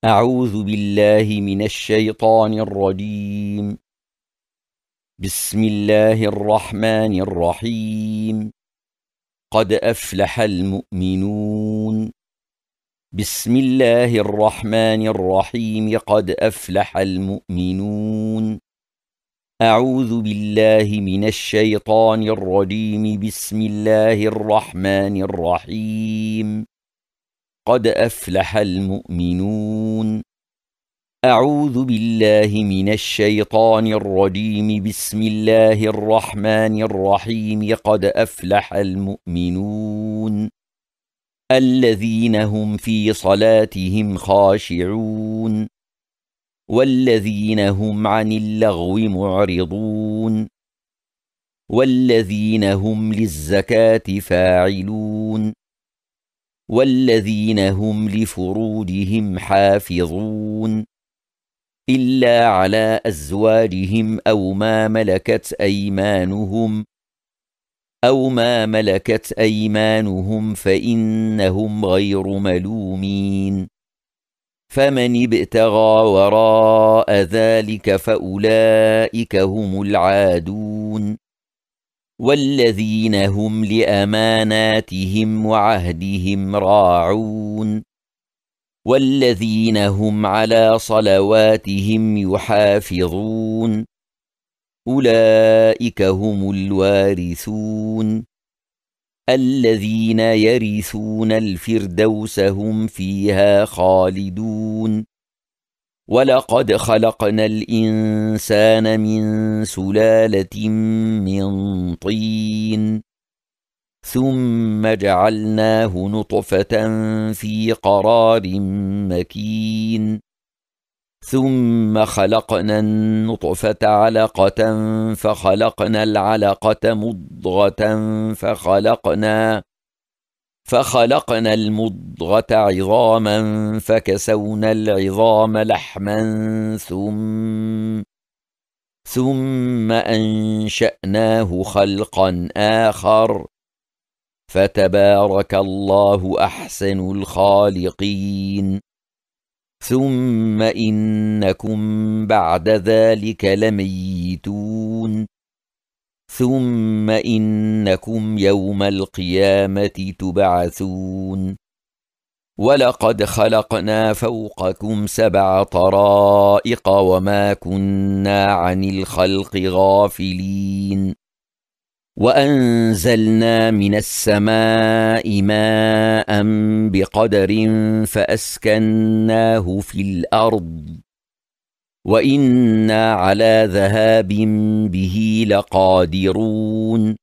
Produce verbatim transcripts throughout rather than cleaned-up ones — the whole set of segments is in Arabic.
أعوذ بالله من الشيطان الرجيم. بسم الله الرحمن الرحيم. قد أفلح المؤمنون. بسم الله الرحمن الرحيم. قد أفلح المؤمنون. أعوذ بالله من الشيطان الرجيم. بسم الله الرحمن الرحيم. قد أفلح المؤمنون. أعوذ بالله من الشيطان الرجيم. بسم الله الرحمن الرحيم. قد أفلح المؤمنون الذين هم في صلاتهم خاشعون والذين هم عن اللغو معرضون والذين هم للزكاة فاعلون والذين هم لفروجهم حافظون إلا على أزواجهم أو ما ملكت أيمانهم أو ما ملكت أيمانهم فإنهم غير ملومين. فمن ابتغى وراء ذلك فأولئك هم العادون والذين هم لأماناتهم وعهدهم راعون والذين هم على صلواتهم يحافظون أولئك هم الوارثون الذين يرثون الفردوس هم فيها خالدون. ولقد خلقنا الإنسان من سلالة من طين ثم جعلناه نطفة في قرار مكين ثم خلقنا النطفة علقة فخلقنا العلقة مضغة فخلقنا فخلقنا المضغة عظاما فكسونا العظام لحما ثم ثم أنشأناه خلقا آخر فتبارك الله أحسن الخالقين. ثم إنكم بعد ذلك لميتون ثم إنكم يوم القيامة تبعثون. ولقد خلقنا فوقكم سبع طرائق وما كنا عن الخلق غافلين. وأنزلنا من السماء ماء بقدر فأسكناه في الأرض وإنا على ذهاب به لقادرون.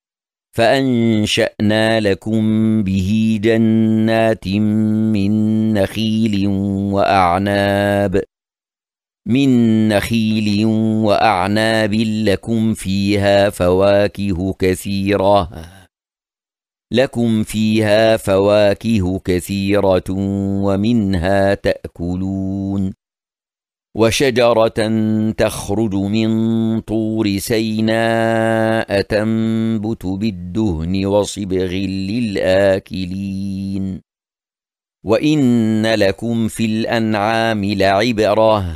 فأنشأنا لكم به جنات من نخيل وأعناب من نخيل وأعناب لكم فيها فواكه كثيرة لكم فيها فواكه كثيرة ومنها تأكلون. وشجرة تخرج من طور سيناء تنبت بالدهن وصبغ للآكلين. وإن لكم في الأنعام لعبرة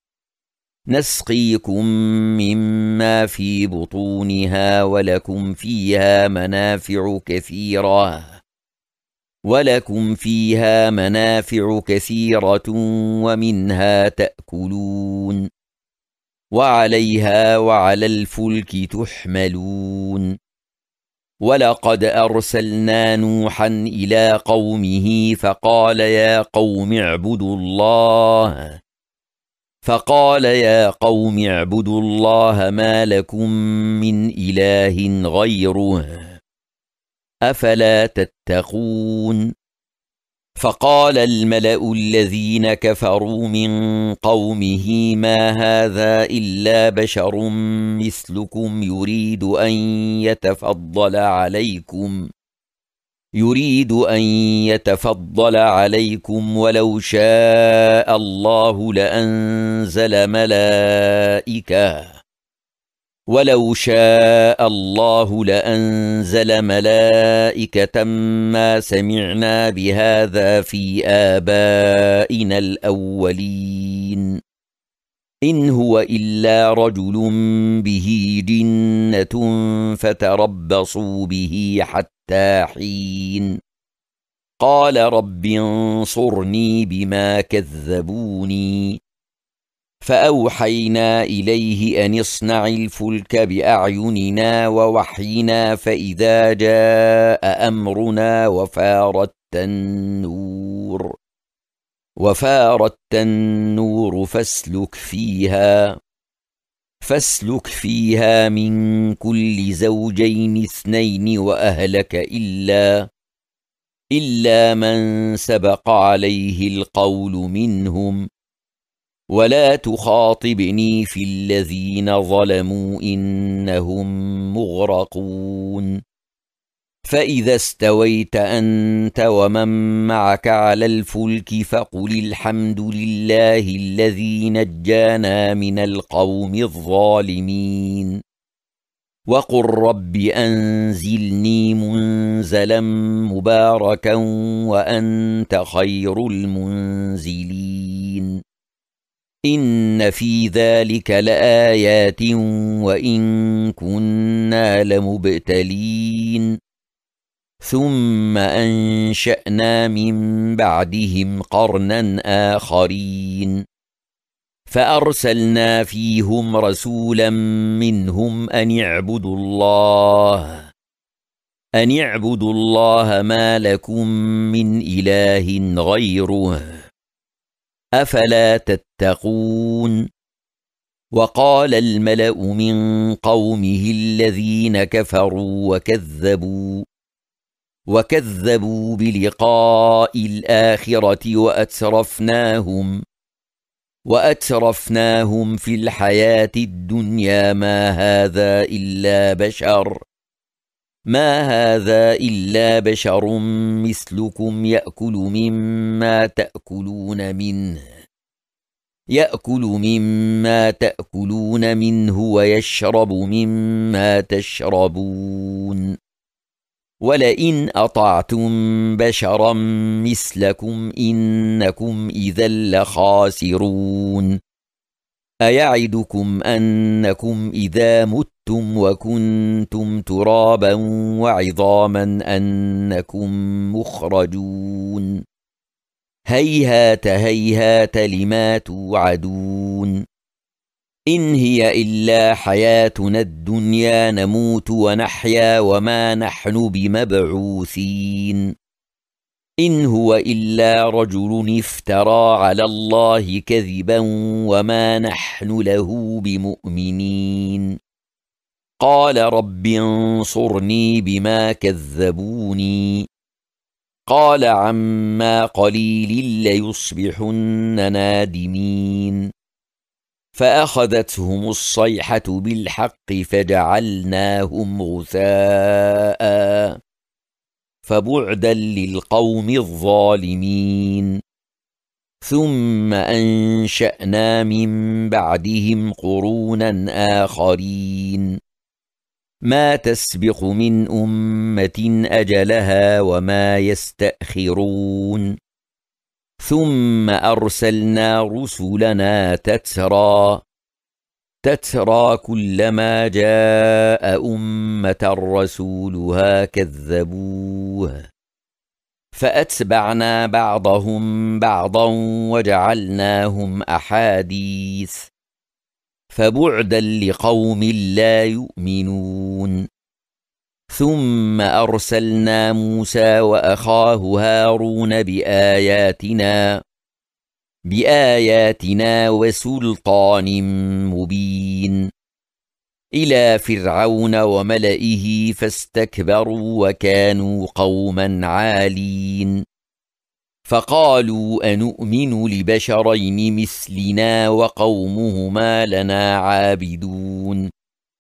نسقيكم مما في بطونها ولكم فيها منافع كثيرة ولكم فيها منافع كثيرة ومنها تأكلون وعليها وعلى الفلك تحملون. ولقد أرسلنا نوحا إلى قومه فقال يا قوم اعبدوا الله فقال يا قوم اعبدوا الله ما لكم من إله غيره أفلا تتقون. فقال الملأ الذين كفروا من قومه ما هذا إلا بشر مثلكم يريد أن يتفضل عليكم يريد أن يتفضل عليكم ولو شاء الله لأنزل ملائكة ولو شاء الله لأنزل ملائكة ما سمعنا بهذا في آبائنا الأولين إن هو إلا رجل به جنة فتربصوا به حتى حين قال رب انصرني بما كذبوني فأوحينا إليه أن اصنع الفلك بأعيننا ووحينا فإذا جاء أمرنا وفارت النور وفارت النور فاسلك فيها فاسلك فيها من كل زوجين اثنين وأهلك إلا إلا من سبق عليه القول منهم ولا تخاطبني في الذين ظلموا إنهم مغرقون فإذا استويت أنت ومن معك على الفلك فقل الحمد لله الذي نجانا من القوم الظالمين وقل رب أنزلني منزلا مباركا وأنت خير المنزلين إن في ذلك لآيات وإن كنا لمبتلين ثم أنشأنا من بعدهم قرنا آخرين فأرسلنا فيهم رسولا منهم أن اعبدوا الله أن اعبدوا الله ما لكم من إله غيره أفلا تتقون وقال الملأ من قومه الذين كفروا وكذبوا وكذبوا بلقاء الآخرة وأترفناهم وأترفناهم في الحياة الدنيا ما هذا إلا بشر ما هذا إلا بشر مثلكم يأكل مما تأكلون منه يأكل مما تأكلون منه ويشرب مما تشربون ولئن أطعتم بشرا مثلكم إنكم إذا لخاسرون أيعدكم أنكم إذا متم وكنتم ترابا وعظاما أنكم مخرجون هيهات هيهات لما توعدون إن هي إلا حياتنا الدنيا نموت ونحيا وما نحن بمبعوثين إن هو إلا رجل افترى على الله كذبا وما نحن له بمؤمنين قال رب انصرني بما كذبوني قال عما قليل ليصبحن نادمين فأخذتهم الصيحة بالحق فجعلناهم غثاء فبعدا للقوم الظالمين ثم أنشأنا من بعدهم قرونا آخرين ما تسبق من أمة أجلها وما يستأخرون ثم أرسلنا رسلنا تترى تترى كلما جاء أمة رسولها كذبوه فأتبعنا بعضهم بعضا وجعلناهم أحاديث فبعدا لقوم لا يؤمنون ثم أرسلنا موسى وأخاه هارون بآياتنا بآياتنا وسلطان مبين إلى فرعون وملئه فاستكبروا وكانوا قوما عالين فقالوا أنؤمن لبشرين مثلنا وقومهما لنا عابدون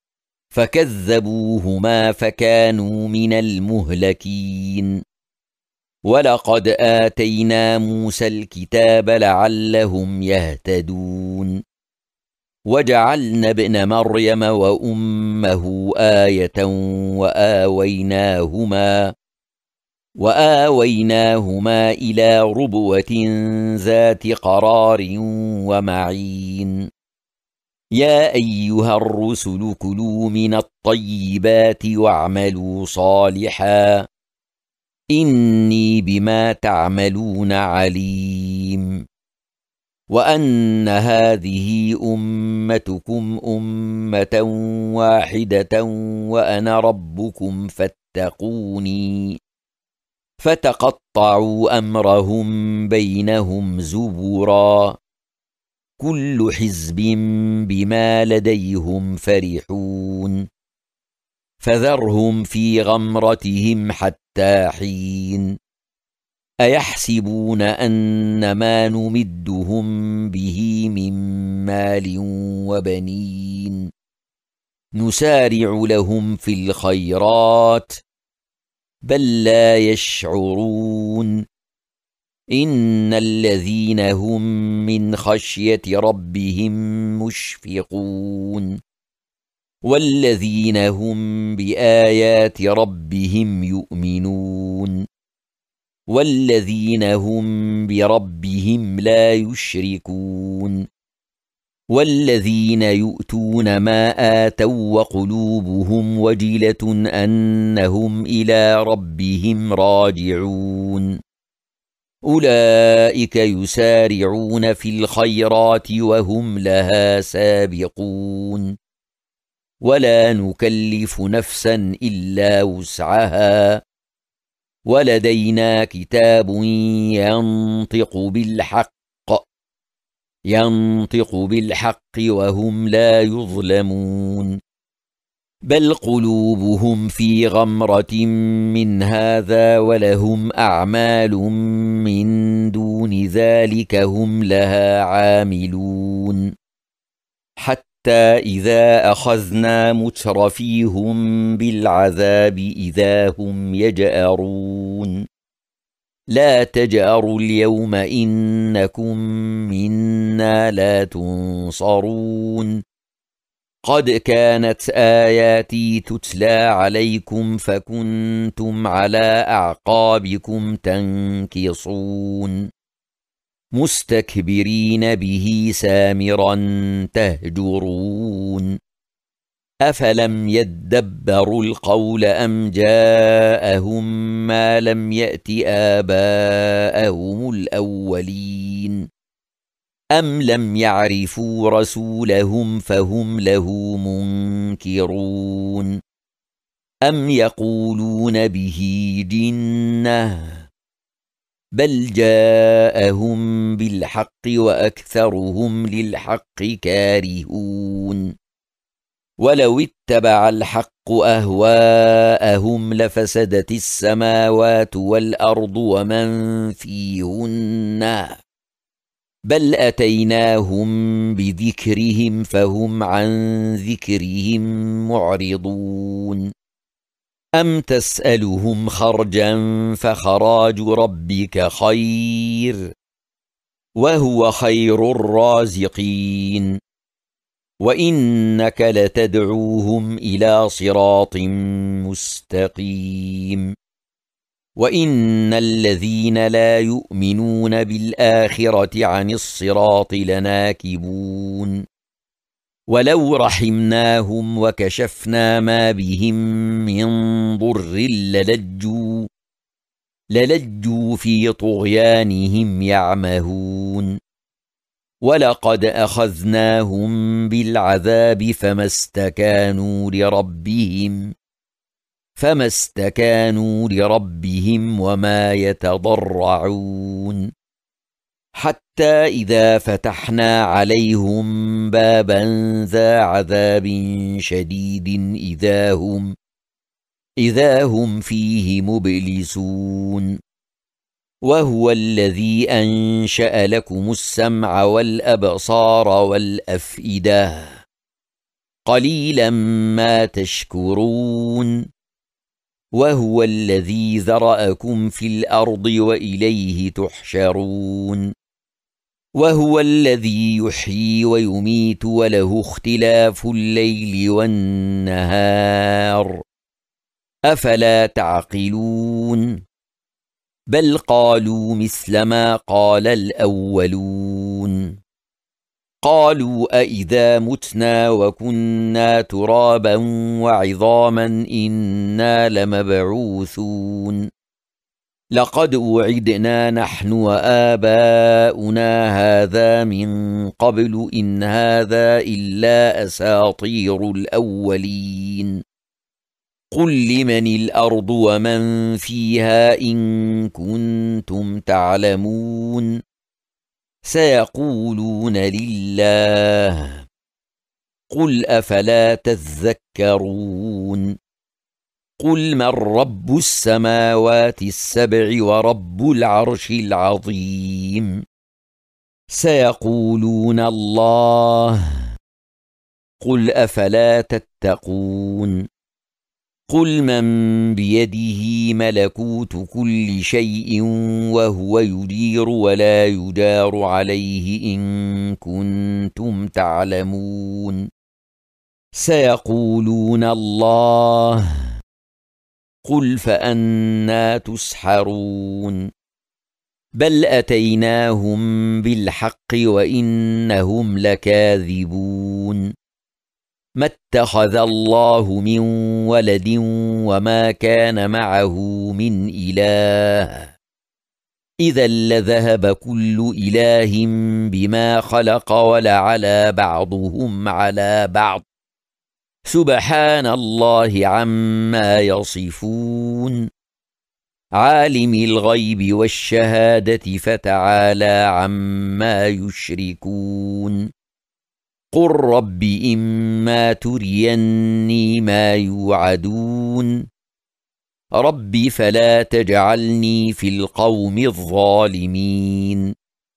فكذبوهما فكانوا من المهلكين ولقد آتينا موسى الكتاب لعلهم يهتدون وجعلنا ابن مريم وأمه آية وآويناهما وآويناهما إلى ربوة ذات قرار ومعين يا أيها الرسل كلوا من الطيبات واعملوا صالحا إني بما تعملون عليم وأن هذه أمتكم أمة واحدة وأنا ربكم فاتقوني فتقطعوا أمرهم بينهم زبرا كل حزب بما لديهم فرحون فذرهم في غمرتهم حتى حين أيحسبون أن ما نمدهم به من مال وبنين نسارع لهم في الخيرات بل لا يشعرون إن الذين هم من خشية ربهم مشفقون والذين هم بآيات ربهم يؤمنون والذين هم بربهم لا يشركون والذين يؤتون ما آتوا وقلوبهم وجلة أنهم إلى ربهم راجعون أولئك يسارعون في الخيرات وهم لها سابقون ولا نكلف نفسا إلا وسعها ولدينا كتاب ينطق بالحق ينطق بالحق وهم لا يظلمون بل قلوبهم في غمرة من هذا ولهم أعمال من دون ذلك هم لها عاملون حتى إذا أخذنا مترفيهم بالعذاب إذا هم يجأرون لا تجأروا اليوم إنكم منا لا تنصرون قد كانت آياتي تتلى عليكم فكنتم على أعقابكم تنكصون مستكبرين به سامرا تهجرون أفلم يدبروا القول أم جاءهم ما لم يأت آباءهم الأولين أم لم يعرفوا رسولهم فهم له منكرون أم يقولون به جنة بل جاءهم بالحق وأكثرهم للحق كارهون ولو اتبع الحق أهواءهم لفسدت السماوات والأرض ومن فيهن بل أتيناهم بذكرهم فهم عن ذكرهم معرضون أم تسألهم خرجا فخراج ربك خير وهو خير الرازقين وإنك لتدعوهم إلى صراط مستقيم وإن الذين لا يؤمنون بالآخرة عن الصراط لناكبون ولو رحمناهم وكشفنا ما بهم من ضر للجوا للجوا في طغيانهم يعمهون ولقد أخذناهم بالعذاب فما استكانوا لربهم فما استكانوا لربهم وما يتضرعون حتى إذا فتحنا عليهم بابا ذا عذاب شديد إذا هم إذا هم فيه مبلسون وهو الذي أنشأ لكم السمع والأبصار والأفئدة قليلا ما تشكرون وهو الذي ذرأكم في الأرض وإليه تحشرون وهو الذي يحيي ويميت وله اختلاف الليل والنهار أفلا تعقلون بل قالوا مثل ما قال الأولون قالوا أإذا متنا وكنا ترابا وعظاما إنا لمبعوثون لقد وعدنا نحن وآباؤنا هذا من قبل إن هذا إلا أساطير الأولين قل لمن الأرض ومن فيها إن كنتم تعلمون سيقولون لله قل أفلا تذكرون قل من رب السماوات السبع ورب العرش العظيم سيقولون الله قل أفلا تتقون قل من بيده ملكوت كل شيء وهو يدير ولا يدار عليه إن كنتم تعلمون سيقولون الله قل فأنى تسحرون بل أتيناهم بالحق وإنهم لكاذبون ما اتخذ الله من ولد وما كان معه من إله إذا لذهب كل إله بما خلق ولعلى بعضهم على بعض سبحان الله عما يصفون عالم الغيب والشهادة فتعالى عما يشركون قل رب إما تريني ما يوعدون رب فلا تجعلني في القوم الظالمين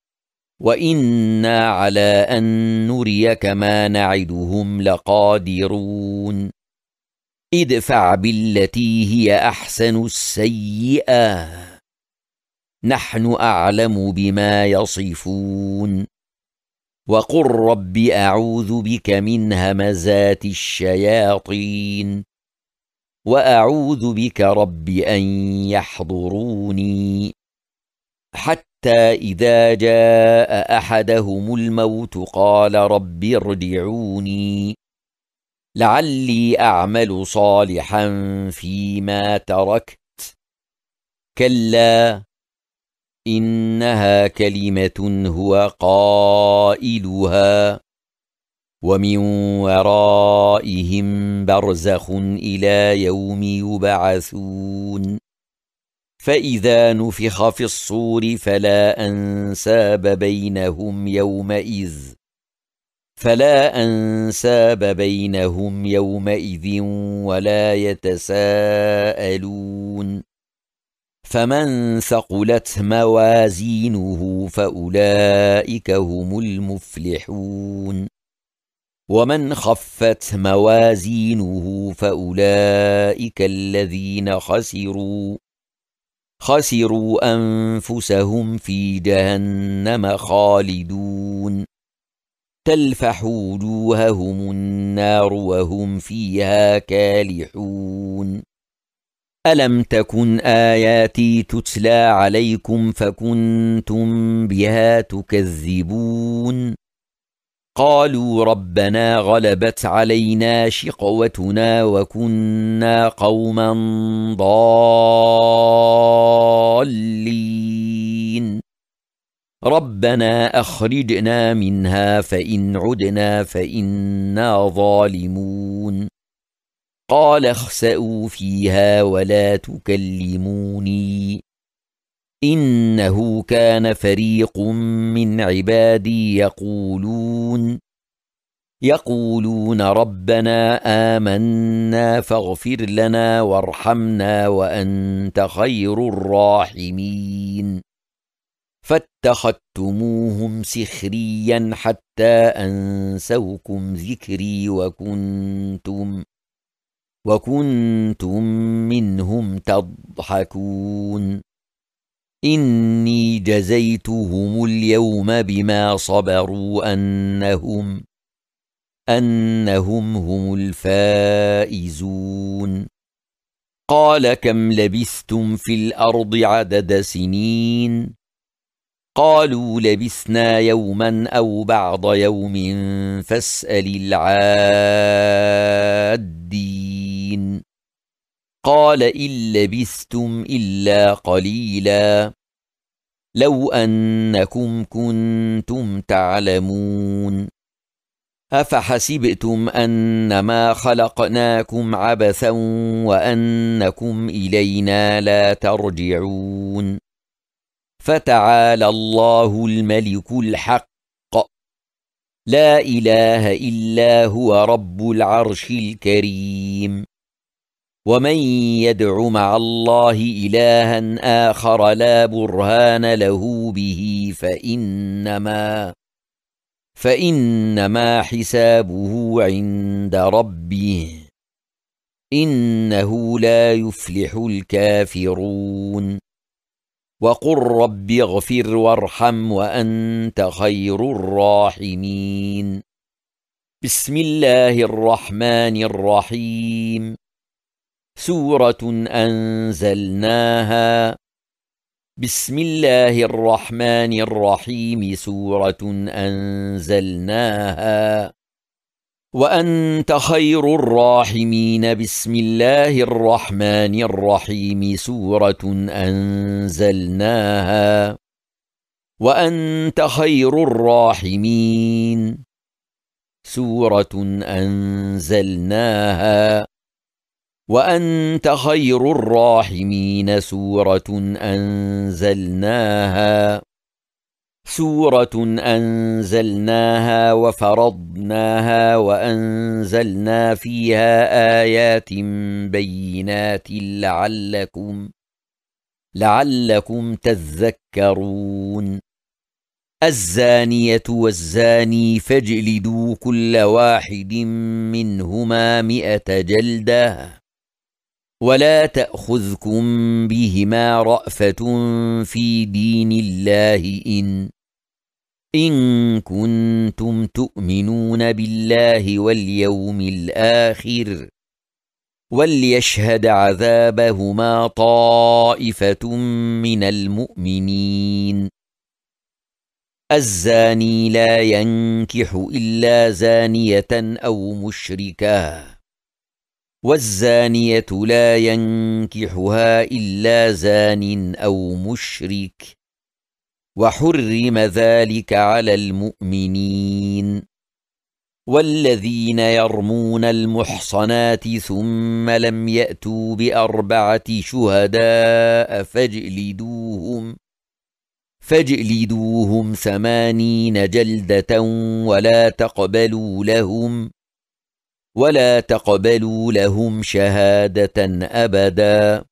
وإنا على أن نريك ما نعدهم لقادرون ادفع بالتي هي أحسن السيئة نحن أعلم بما يصفون وقل رب أعوذ بك من همزات الشياطين وأعوذ بك رب أن يحضروني حتى إذا جاء أحدهم الموت قال رب ارجعوني لعلي أعمل صالحا فيما تركت كلا إنها كلمة هو قائلها ومن ورائهم برزخ إلى يوم يبعثون فإذا نفخ في الصور فلا أنساب بينهم يومئذ فلا أنساب بينهم يومئذ ولا يتساءلون فمن ثقلت موازينه فأولئك هم المفلحون ومن خفت موازينه فأولئك الذين خسروا خسروا أنفسهم في جهنم خالدون تلفح وجوههم النار وهم فيها كالحون ألم تكن آياتي تتلى عليكم فكنتم بها تكذبون قالوا ربنا غلبت علينا شقوتنا وكنا قوما ضالين ربنا أخرجنا منها فإن عدنا فإنا ظالمون قال اخسئوا فيها ولا تكلموني إنه كان فريق من عبادي يقولون يقولون ربنا آمنا فاغفر لنا وارحمنا وأنت خير الراحمين فاتخذتموهم سخريا حتى أنسوكم ذكري وكنتم وكنتم منهم تضحكون إني جزيتهم اليوم بما صبروا أنهم أنهم هم الفائزون قال كم لبثتم في الأرض عدد سنين قالوا لبثنا يوما أو بعض يوم فاسأل العادين قال إن لبثتم إلا قليلا لو أنكم كنتم تعلمون أفحسبتم أنما خلقناكم عبثا وأنكم إلينا لا ترجعون فتعالى الله الملك الحق لا إله إلا هو رب العرش الكريم ومن يدع مع الله إلها آخر لا برهان له به فإنما فإنما حسابه عند ربه إنه لا يفلح الكافرون وقل رب اغفر وارحم وأنت خير الراحمين بسم الله الرحمن الرحيم سورة أنزلناها بسم الله الرحمن الرحيم سورة أنزلناها وأنت خير الراحمين بسم الله الرحمن الرحيم سورة أنزلناها وأنت خير الراحمين سورة أنزلناها وأنت خير الراحمين سورة أنزلناها سورة أنزلناها وفرضناها وأنزلنا فيها آيات بينات لعلكم لعلكم تذكرون الزانية والزاني فاجلدوا كل واحد منهما مئة جلدة ولا تأخذكم بهما رأفة في دين الله إن إن كنتم تؤمنون بالله واليوم الآخر وليشهد عذابهما طائفة من المؤمنين الزاني لا ينكح إلا زانية أو مشركة والزانية لا ينكحها إلا زان أو مشرك وحرم ذلك على المؤمنين والذين يرمون المحصنات ثم لم يأتوا بأربعة شهداء فاجلدوهم فاجلدوهم ثمانين جلدة ولا تقبلوا لهم ولا تقبلوا لهم شهادة أبدا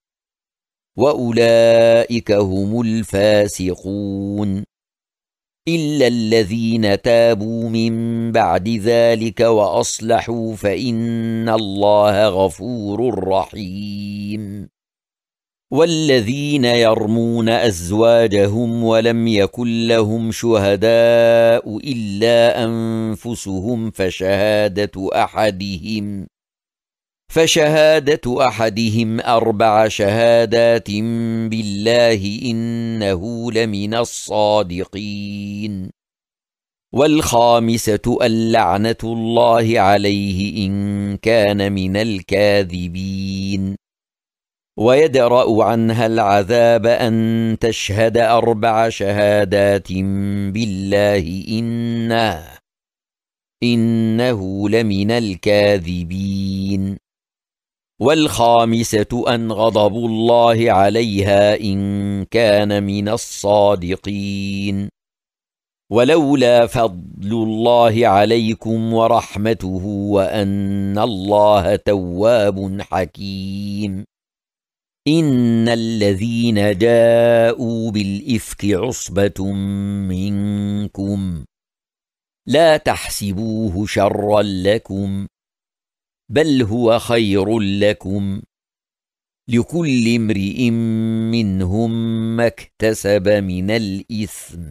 وأولئك هم الفاسقون إلا الذين تابوا من بعد ذلك وأصلحوا فإن الله غفور رحيم والذين يرمون أزواجهم ولم يكن لهم شهداء إلا أنفسهم فشهادة أحدهم فشهادة أحدهم أربع شهادات بالله إنه لمن الصادقين والخامسة اللعنة الله عليه إن كان من الكاذبين ويدرأ عنها العذاب أن تشهد أربع شهادات بالله إنه إنه لمن الكاذبين والخامسة أن غضب الله عليها إن كان من الصادقين ولولا فضل الله عليكم ورحمته وأن الله تواب حكيم إن الذين جاءوا بالإفك عصبة منكم لا تحسبوه شرا لكم بل هو خير لكم لكل امرئ منهم ما اكتسب من الإثم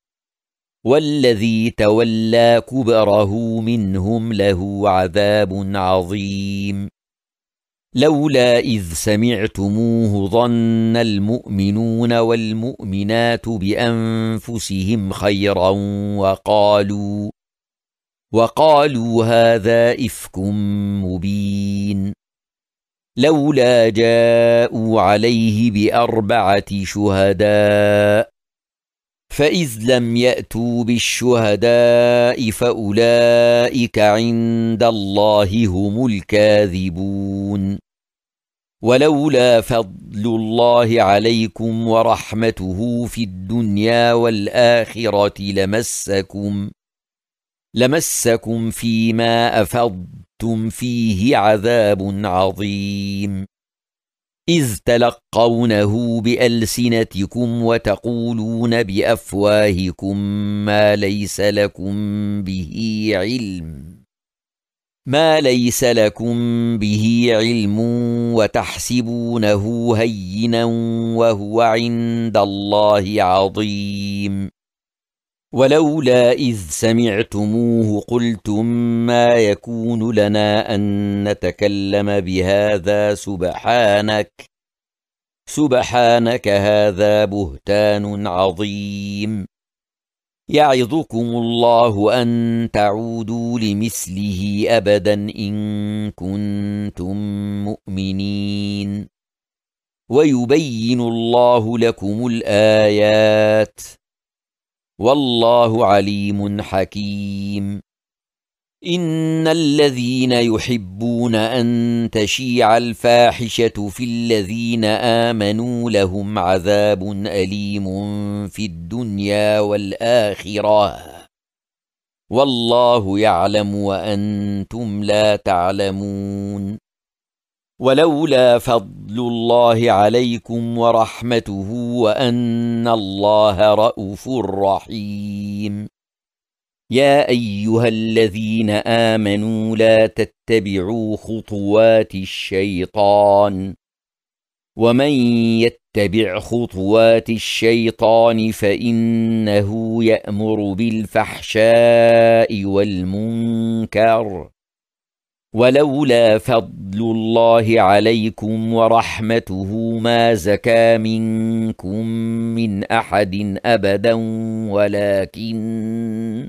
والذي تولى كبره منهم له عذاب عظيم لولا إذ سمعتموه ظن المؤمنون والمؤمنات بأنفسهم خيرا وقالوا وقالوا هذا إفك مبين لولا جاءوا عليه بأربعة شهداء فإذ لم يأتوا بالشهداء فأولئك عند الله هم الكاذبون ولولا فضل الله عليكم ورحمته في الدنيا والآخرة لمسكم لمسكم فيما أفضتم فيه عذاب عظيم إذ تلقونه بألسنتكم وتقولون بأفواهكم ما ليس لكم به علم ما ليس لكم به علم وتحسبونه هينا وهو عند الله عظيم ولولا إذ سمعتموه قلتم ما يكون لنا أن نتكلم بهذا سبحانك سبحانك هذا بهتان عظيم يعظكم الله أن تعودوا لمثله أبدا إن كنتم مؤمنين ويبين الله لكم الآيات والله عليم حكيم إن الذين يحبون أن تشيع الفاحشة في الذين آمنوا لهم عذاب أليم في الدنيا والآخرة والله يعلم وأنتم لا تعلمون ولولا فضل الله عليكم ورحمته وأن الله رءوف رحيم يا أيها الذين آمنوا لا تتبعوا خطوات الشيطان ومن يتبع خطوات الشيطان فإنه يأمر بالفحشاء والمنكر ولولا فضل الله عليكم ورحمته ما زكى منكم من أحد أبدا ولكن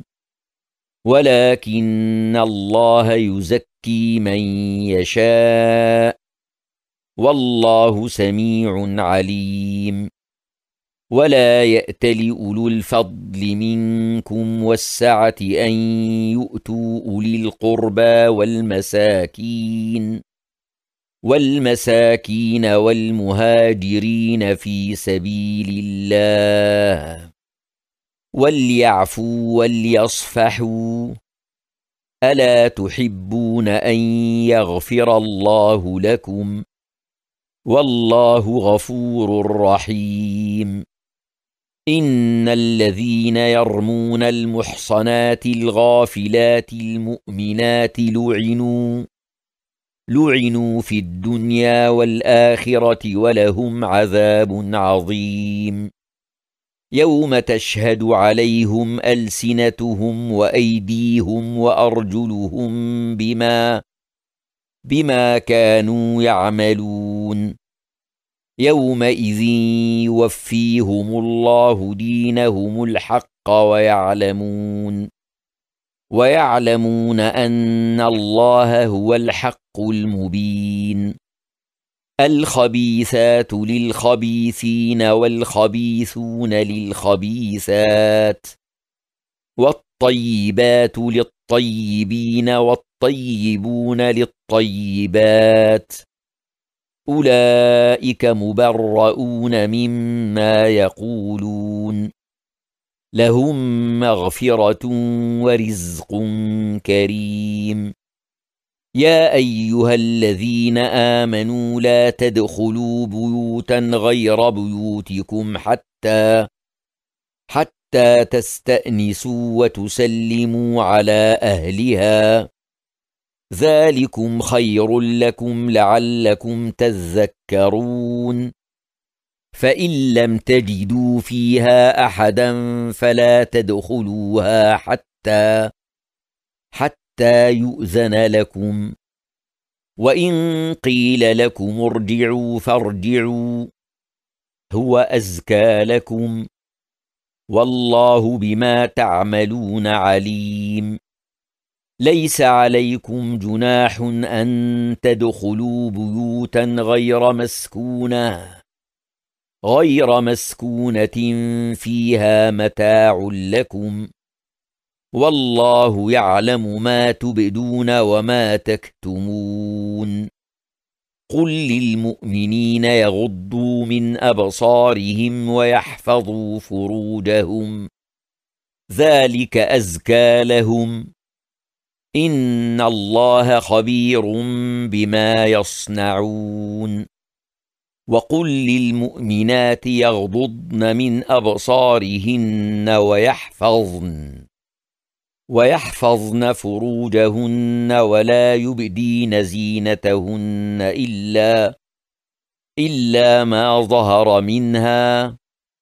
ولكن الله يزكي من يشاء والله سميع عليم ولا يأتل أولو الفضل منكم والسعة أن يؤتوا أولي القربى والمساكين والمساكين والمهاجرين في سبيل الله وليعفوا وليصفحوا ألا تحبون أن يغفر الله لكم والله غفور رحيم إن الذين يرمون المحصنات الغافلات المؤمنات لعنوا لعنوا في الدنيا والآخرة ولهم عذاب عظيم يوم تشهد عليهم ألسنتهم وأيديهم وأرجلهم بما بما كانوا يعملون يومئذ يوفيهم الله دينهم الحق ويعلمون ويعلمون أن الله هو الحق المبين الخبيثات للخبيثين والخبيثون للخبيثات والطيبات للطيبين والطيبون للطيبات أولئك مبرؤون مما يقولون لهم مغفرة ورزق كريم يا أيها الذين آمنوا لا تدخلوا بيوتا غير بيوتكم حتى حتى تستأنسوا وتسلموا على أهلها ذلكم خير لكم لعلكم تذكرون فإن لم تجدوا فيها أحدا فلا تدخلوها حتى حتى يؤذن لكم وإن قيل لكم ارجعوا فارجعوا هو أزكى لكم والله بما تعملون عليم ليس عليكم جناح أن تدخلوا بيوتا غير مسكونة غير مسكونة فيها متاع لكم والله يعلم ما تبدون وما تكتمون قل للمؤمنين يغضوا من أبصارهم ويحفظوا فروجهم ذلك أزكى لهم إن الله خبير بما يصنعون وقل للمؤمنات يغضضن من أبصارهن ويحفظن ويحفظن فروجهن ولا يبدين زينتهن إلا إلا ما ظهر منها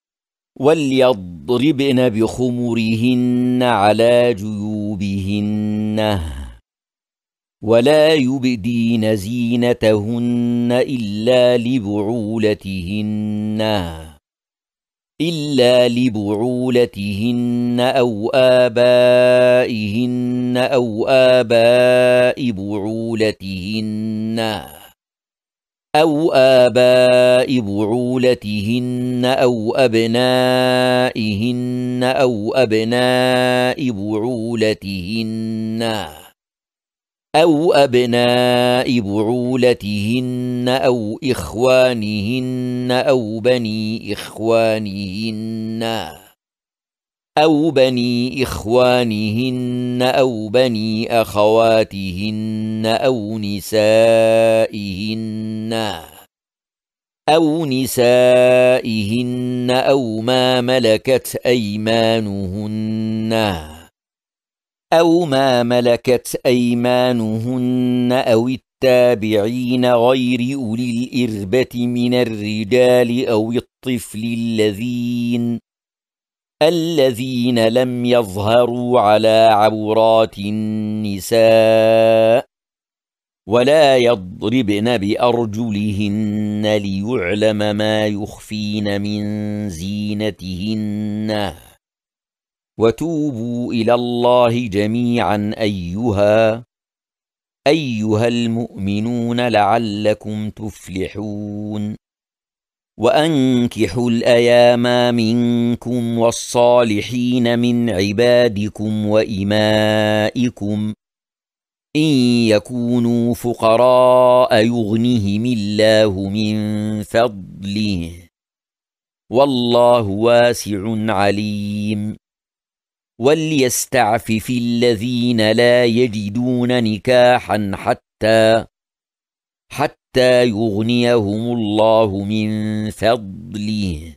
وليضربن بخمرهن على جيوبهن ولا يبدين زينتهن إلا لبعولتهن إلا لبعولتهن أو آبائهن أو آباء بعولتهن أو آباء بعولتهن أو أبنائهن أو أبناء بعولتهن أو أبناء بعولتهن أو إخوانهن أو بني إخوانهن أو بني إخوانهن أو بني أخواتهن أو نسائهن أو نسائهن أو ما ملكت أيمانهن أو ما ملكت أيمانهن أو التابعين غير أولي الإربة من الرجال أو الطفل الذين الذين لم يظهروا على عورات النساء ولا يضربن بأرجلهن ليعلم ما يخفين من زينتهن وتوبوا إلى الله جميعا أيها أيها المؤمنون لعلكم تفلحون وأنكحوا الأيام منكم والصالحين من عبادكم وإمائكم إن يكونوا فقراء يغنهم الله من فضله والله واسع عليم وليستعفف الذين لا يجدون نكاحا حتى حتى يغنيهم الله من فضله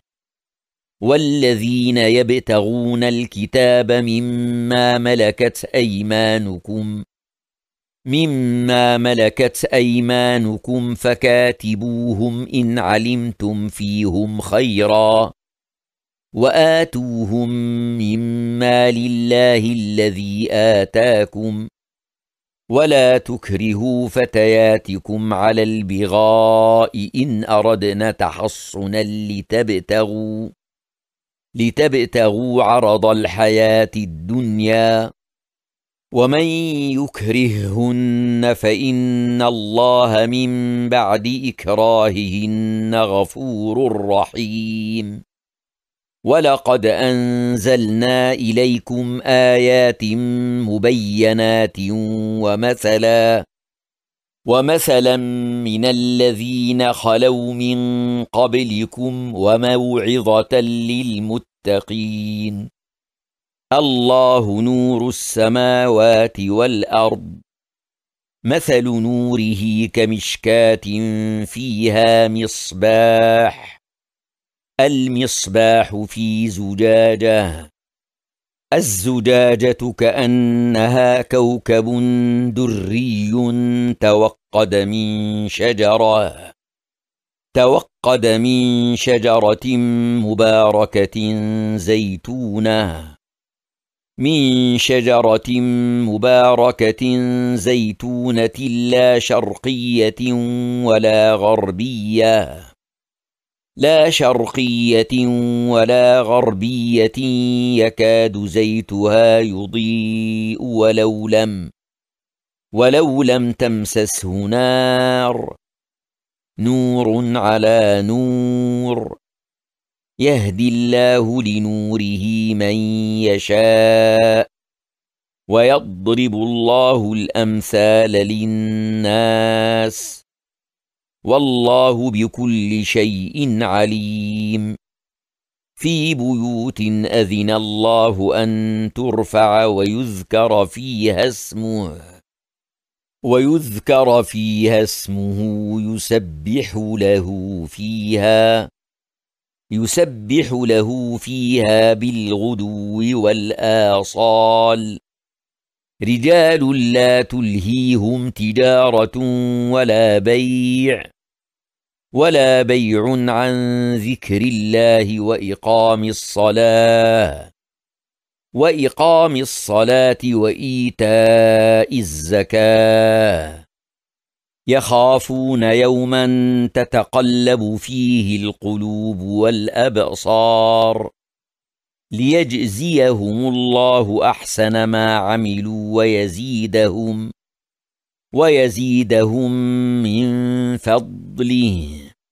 والذين يبتغون الكتاب مما ملكت أيمانكم مما ملكت أيمانكم فكاتبوهم إن علمتم فيهم خيرا وآتوهم مما لله الذي آتاكم ولا تكرهوا فتياتكم على البغاء إن أردنا تحصنا لتبتغوا لتبتغوا عرض الحياة الدنيا ومن يكرههن فإن الله من بعد إكراههن غفور رحيم ولقد أنزلنا إليكم آيات مبينات ومثلا ومثلا من الذين خلوا من قبلكم وموعظة للمتقين الله نور السماوات والأرض مثل نوره كمشكاة فيها مصباح المصباح في زجاجة الزجاجة كأنها كوكب دري توقد من شجرة توقد من شجرة مباركة زيتونة من شجرة مباركة زيتونة لا شرقية ولا غربية لا شرقية ولا غربية يكاد زيتها يضيء ولو لم ولو لم تمسسه نار نور على نور يهدي الله لنوره من يشاء ويضرب الله الأمثال للناس والله بكل شيء عليم في بيوت أذن الله أن ترفع ويذكر فيها اسمه ويذكر فيها اسمه يسبح له فيها يسبح له فيها بالغدو والآصال رجال لا تلهيهم تجارة ولا بيع ولا بيع عن ذكر الله وإقام الصلاة وإقام الصلاة وإيتاء الزكاة يخافون يوما تتقلب فيه القلوب والأبصار ليجزيهم الله أحسن ما عملوا ويزيدهم ويزيدهم من فضله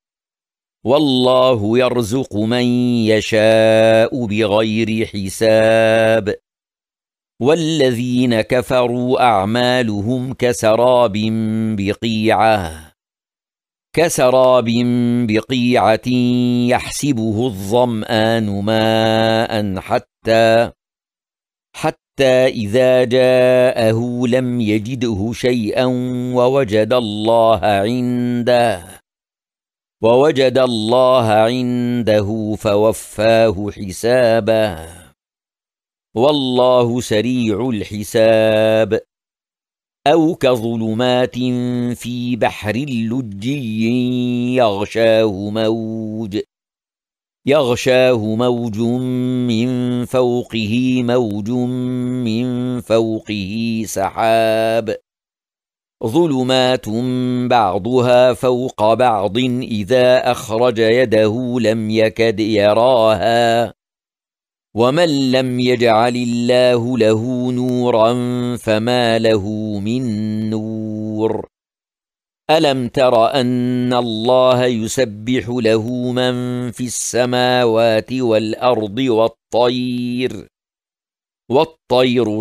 والله يرزق من يشاء بغير حساب والذين كفروا أعمالهم كسراب بقيعة كسراب بقيعة يحسبه الظمآن ماء حتى حتى إذا جاءه لم يجده شيئا ووجد الله عنده ووجد الله عنده فوفاه حسابه والله سريع الحساب أو كظلمات في بحر لجي يغشاه موج يغشاه موج من فوقه موج من فوقه سحاب ظلمات بعضها فوق بعض إذا أخرج يده لم يكد يراها ومن لم يجعل الله له نورا فما له من نور ألم تر أن الله يسبح له من في السماوات والأرض والطير والطير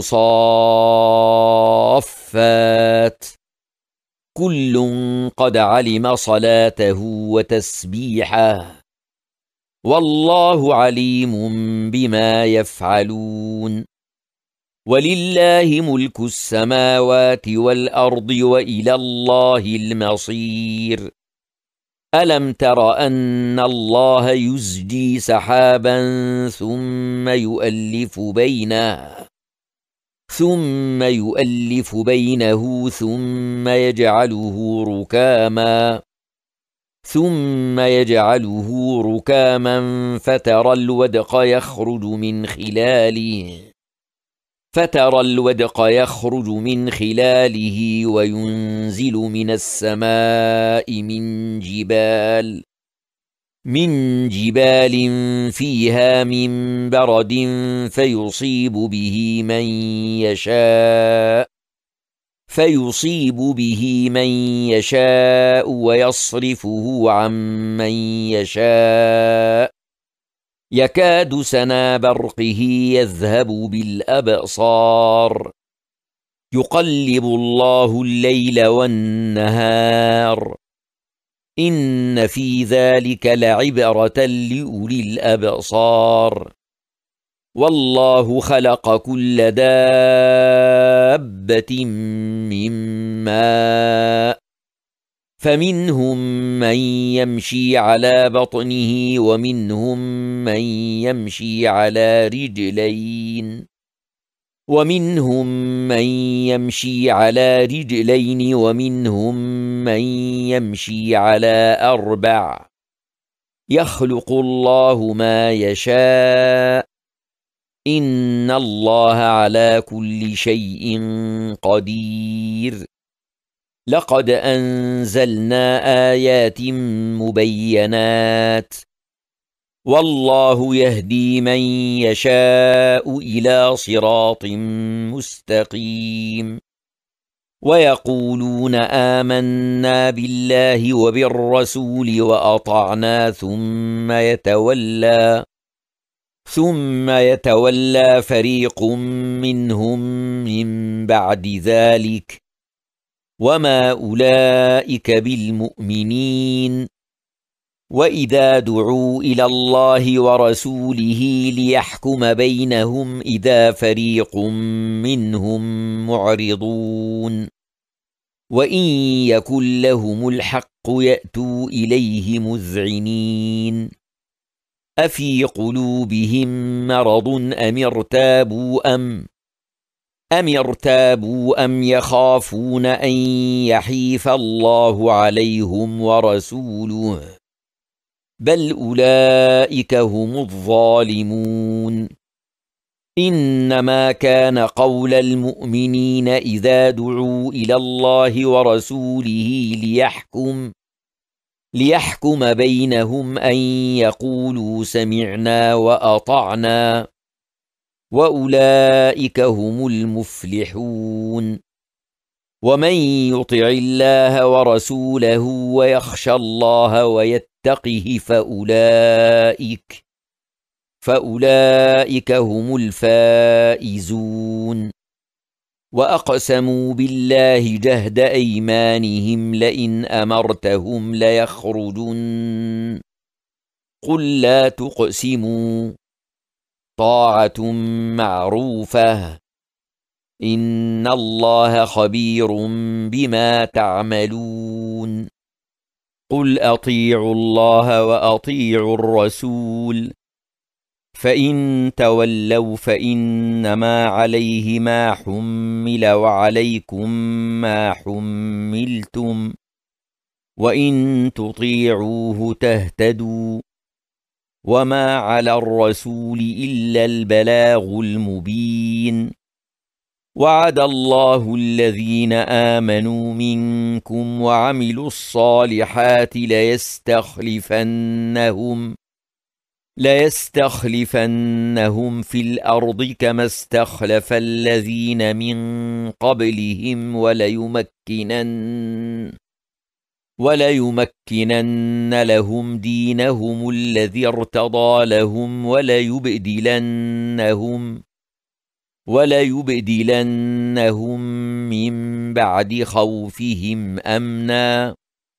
صافات كل قد علم صلاته وتسبيحه والله عليم بما يفعلون ولله ملك السماوات والأرض وإلى الله المصير ألم تر أن الله يزجي سحابا ثم يؤلف بينه ثم يؤلف بينه ثم يجعله ركاما ثم يجعله ركاما فترى الودق يخرج من خلاله فترى الودق يخرج من خلاله وينزل من السماء من جبال من جبال فيها من برد فيصيب به من يشاء فيصيب به من يشاء ويصرفه عن من يشاء يكاد سنا برقه يذهب بالأبصار يقلب الله الليل والنهار إن في ذلك لعبرة لأولي الأبصار والله خلق كل دابة من ماء فمنهم من يمشي على بطنه ومنهم من يمشي على رجلين ومنهم من يمشي على رجلين ومنهم من يمشي على أربع يخلق الله ما يشاء إن الله على كل شيء قدير لقد أنزلنا آيات مبينات والله يهدي من يشاء إلى صراط مستقيم ويقولون آمنا بالله وبالرسول وأطعنا ثم يتولى ثم يتولى فريق منهم من بعد ذلك وما أولئك بالمؤمنين وإذا دعوا إلى الله ورسوله ليحكم بينهم إذا فريق منهم معرضون وإن يكن لهم الحق يأتوا إليه مذعنين أفي قلوبهم مرض أم ارتابوا أم أم ارتابوا أم يخافون أن يحيف الله عليهم ورسوله بل أولئك هم الظالمون إنما كان قول المؤمنين إذا دعوا إلى الله ورسوله ليحكم ليحكم بينهم أن يقولوا سمعنا وأطعنا وأولئك هم المفلحون ومن يطع الله ورسوله ويخشى الله ويتقه فأولئك فأولئك هم الفائزون وأقسموا بالله جهد أيمانهم لئن أمرتهم ليخرجن قل لا تقسموا طاعة معروفة إن الله خبير بما تعملون قل أطيعوا الله وأطيعوا الرسول فإن تولوا فإنما عليه ما حمل وعليكم ما حملتم وإن تطيعوه تهتدوا وما على الرسول إلا البلاغ المبين وعد الله الذين آمنوا منكم وعملوا الصالحات ليستخلفنهم ليستخلفنهم في الأرض كما استخلف الذين من قبلهم وليمكنن وليمكنن لهم دينهم الذي ارتضى لهم وليبدلنهم وليبدلنهم من بعد خوفهم أمنا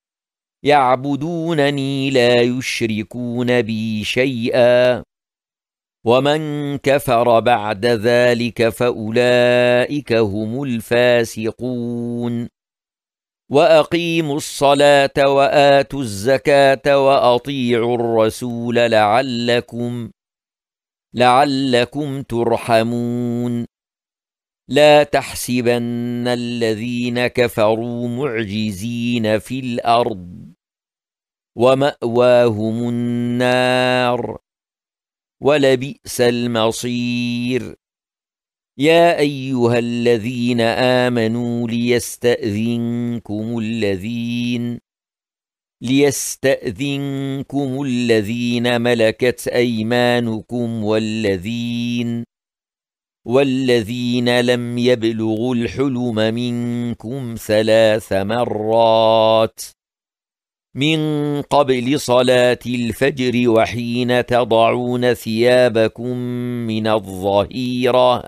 يعبدونني لا يشركون بي شيئا ومن كفر بعد ذلك فأولئك هم الفاسقون وأقيموا الصلاة وآتوا الزكاة وأطيعوا الرسول لعلكم لعلكم ترحمون لا تحسبن الذين كفروا معجزين في الأرض ومأواهم النار ولبئس المصير يا أيها الذين آمنوا ليستأذنكم الذين ليستأذنكم الذين ملكت أيمانكم والذين والذين لم يبلغوا الحلم منكم ثلاث مرات من قبل صلاة الفجر وحين تضعون ثيابكم من الظهيرة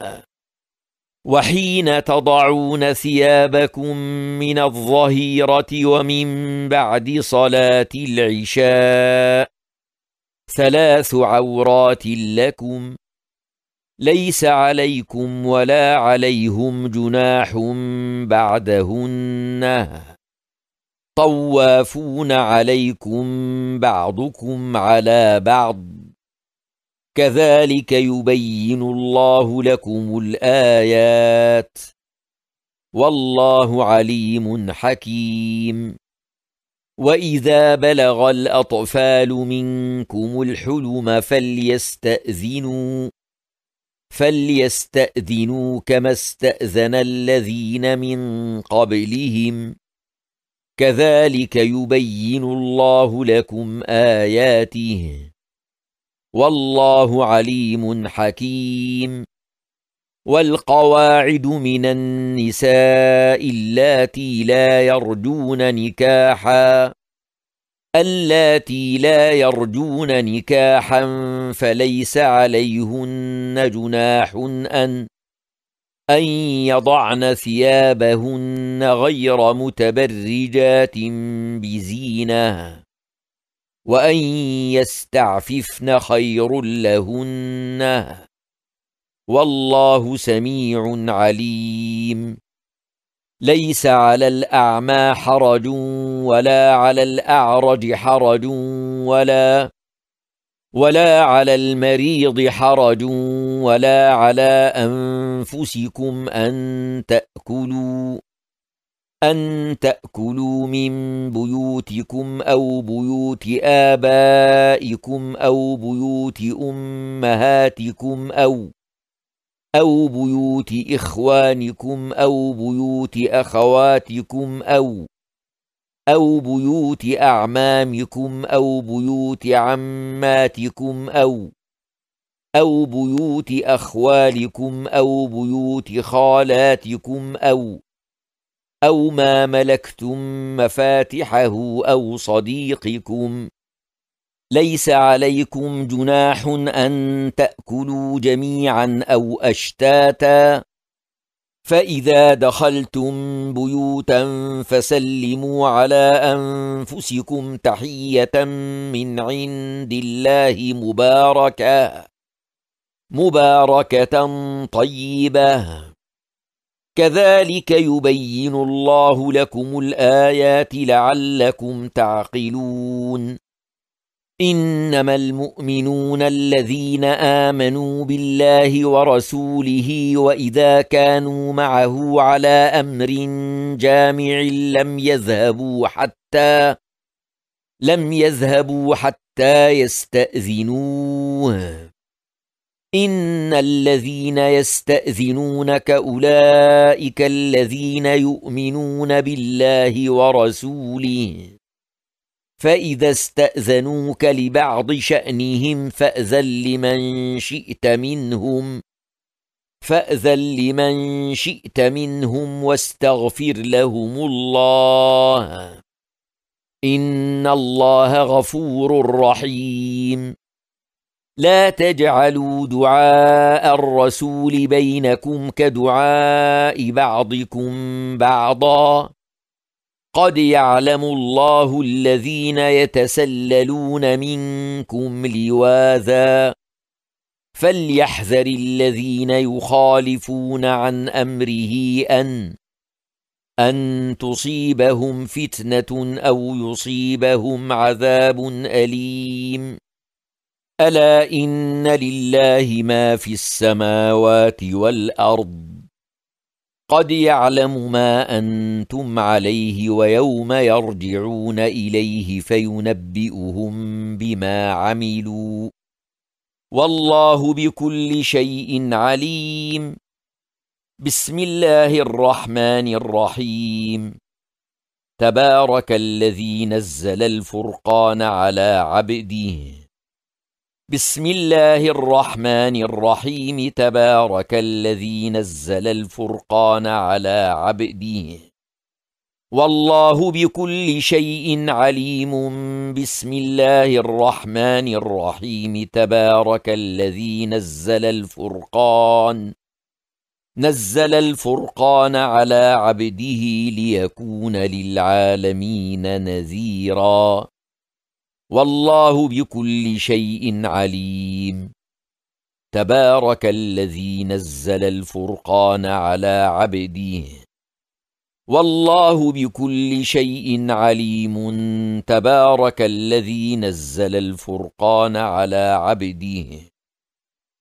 وحين تضعون ثيابكم من الظهيرة ومن بعد صلاة العشاء ثلاث عورات لكم ليس عليكم ولا عليهم جناح بعدهن طوافون عليكم بعضكم على بعض كذلك يبين الله لكم الآيات والله عليم حكيم وإذا بلغ الأطفال منكم الحلم فليستأذنوا فليستأذنوا كما استأذن الذين من قبلهم كذلك يبين الله لكم آياته والله عليم حكيم والقواعد من النساء اللاتي لا يرجون نكاحا اللاتي لا يرجون نكاحا فليس عليهن جناح أن أن يضعن ثيابهن غير متبرجات بزينة وأن يستعففن خير لهن والله سميع عليم ليس على الأعمى حرج ولا على الأعرج حرج ولا ولا على المريض حرج ولا على أنفسكم أن تأكلوا أن تأكلوا من بيوتكم أو بيوت آبائكم أو بيوت أمهاتكم أو أو بيوت إخوانكم أو بيوت أخواتكم أو أو بيوت أعمامكم أو بيوت عماتكم أو أو بيوت أخوالكم أو بيوت خالاتكم أو أو ما ملكتم مفاتحه أو صديقكم ليس عليكم جناح أن تأكلوا جميعا أو أشتاتا فإذا دخلتم بيوتا فسلموا على أنفسكم تحية من عند الله مباركة مباركة طيبة كذلك يبين الله لكم الآيات لعلكم تعقلون إنما المؤمنون الذين آمنوا بالله ورسوله وإذا كانوا معه على أمر جامع لم يذهبوا حتى لم يذهبوا حتى يستأذنوه إن الذين يستأذنونك أولئك الذين يؤمنون بالله ورسوله فإذا استأذنوك لبعض شأنهم فأذن لمن شئت منهم فأذن لمن شئت منهم واستغفر لهم الله إن الله غفور رحيم لا تجعلوا دعاء الرسول بينكم كدعاء بعضكم بعضا قد يعلم الله الذين يتسللون منكم لواذا فليحذر الذين يخالفون عن أمره أن أن تصيبهم فتنة أو يصيبهم عذاب أليم ألا إن لله ما في السماوات والأرض قد يعلم ما أنتم عليه ويوم يرجعون إليه فينبئهم بما عملوا والله بكل شيء عليم بسم الله الرحمن الرحيم تبارك الذي نزل الفرقان على عبده بسم الله الرحمن الرحيم تبارك الذي نزل الفرقان على عبده والله بكل شيء عليم بسم الله الرحمن الرحيم تبارك الذي نزل الفرقان نزل الفرقان على عبده ليكون للعالمين نذيرا والله بكل شيء عليم تبارك الذي نزل الفرقان على عبده والله بكل شيء عليم تبارك الذي نزل الفرقان على عبده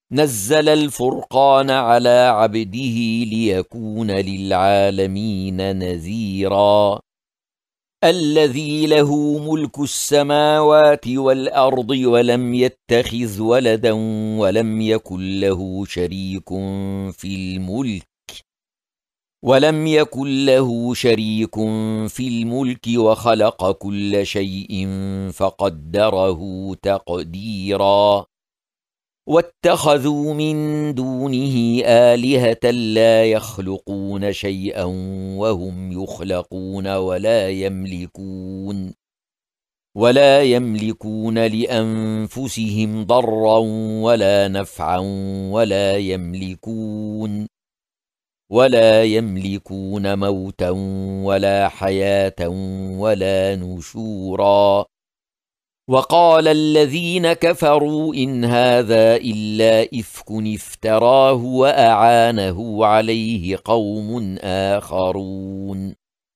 نزل الفرقان على عبده ليكون للعالمين نذيرا الذي له ملك السماوات والأرض ولم يتخذ ولدا ولم يكن له شريك في الملك ولم يكن له شريك في الملك وخلق كل شيء فقدره تقديرا واتخذوا من دونه آلهة لا يخلقون شيئا وهم يخلقون ولا يملكون ولا يملكون لأنفسهم ضرا ولا نفعا ولا يملكون ولا يملكون موتا ولا حياة ولا نشورا وقال الذين كفروا إن هذا إلا إفك افتراه وأعانه عليه قوم آخرون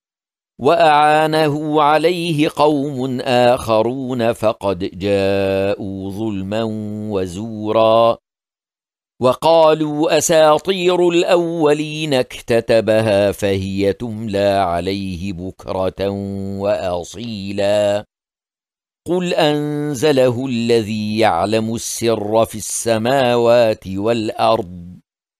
وأعانه عليه قوم آخرون فقد جاءوا ظلما وزورا وقالوا أساطير الأولين اكتتبها فهي تملى عليه بكرة وأصيلا قل أنزله الذي يعلم السر في السماوات والأرض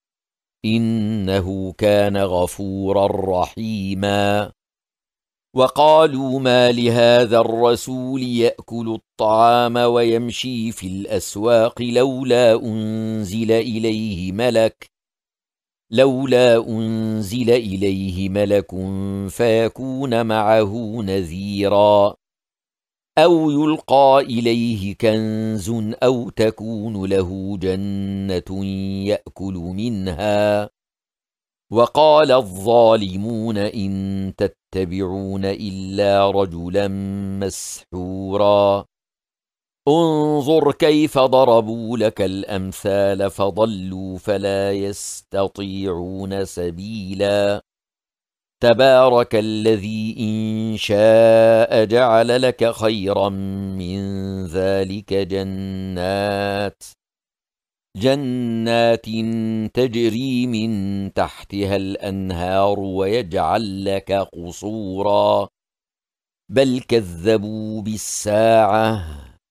إنه كان غفورا رحيما وقالوا ما لهذا الرسول يأكل الطعام ويمشي في الأسواق لولا أنزل إليه ملك لولا أنزل إليه ملك فيكون معه نذيرا أو يلقى إليه كنز أو تكون له جنة يأكل منها وقال الظالمون إن تتبعون إلا رجلا مسحورا انظر كيف ضربوا لك الأمثال فضلوا فلا يستطيعون سبيلا تبارك الذي إن شاء جعل لك خيرا من ذلك جنات جنات تجري من تحتها الأنهار ويجعل لك قصورا بل كذبوا بالساعة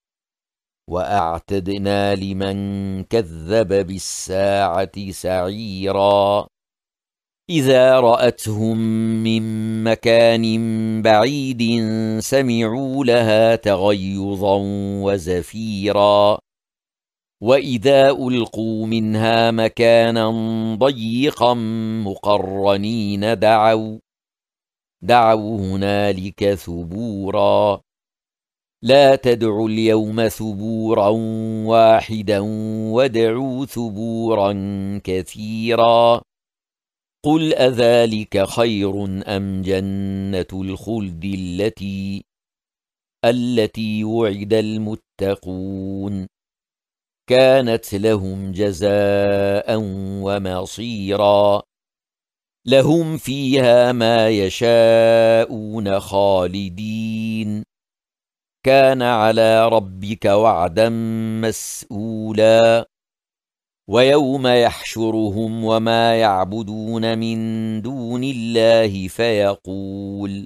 وأعتدنا لمن كذب بالساعة سعيرا إذا رأتهم من مكان بعيد سمعوا لها تغيظا وزفيرا وإذا ألقوا منها مكانا ضيقا مقرنين دعوا دعوا هنالك ثبورا لا تدعوا اليوم ثبورا واحدا وادعوا ثبورا كثيرا قل أذلك خير أم جنة الخلد التي التي وعد المتقون كانت لهم جزاء ومصيرا لهم فيها ما يشاءون خالدين كان على ربك وعدا مسئولا ويوم يحشرهم وما يعبدون من دون الله فيقول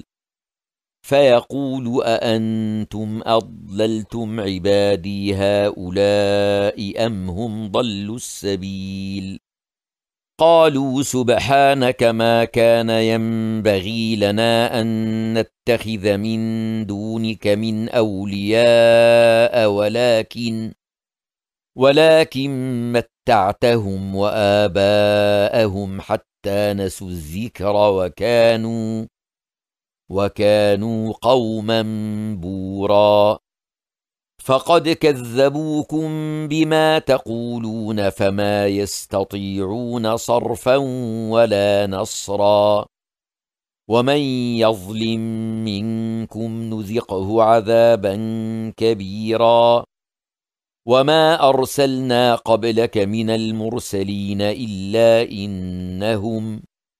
فيقول أأنتم أضللتم عبادي هؤلاء أم هم ضلوا السبيل قالوا سبحانك ما كان ينبغي لنا أن نتخذ من دونك من أولياء ولكن ولكن متعتهم وآباءهم حتى نسوا الذكر وكانوا وكانوا قوما بورا فقد كذبوكم بما تقولون فما يستطيعون صرفا ولا نصرا ومن يظلم منكم نذقه عذابا كبيرا وما أرسلنا قبلك من المرسلين إلا إنهم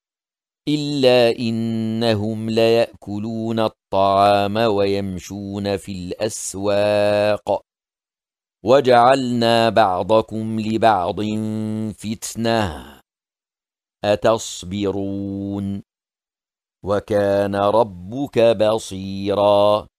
إلا إنهم ليأكلون الطعام ويمشون في الأسواق وجعلنا بعضكم لبعض فتنة أتصبرون وكان ربك بصيرا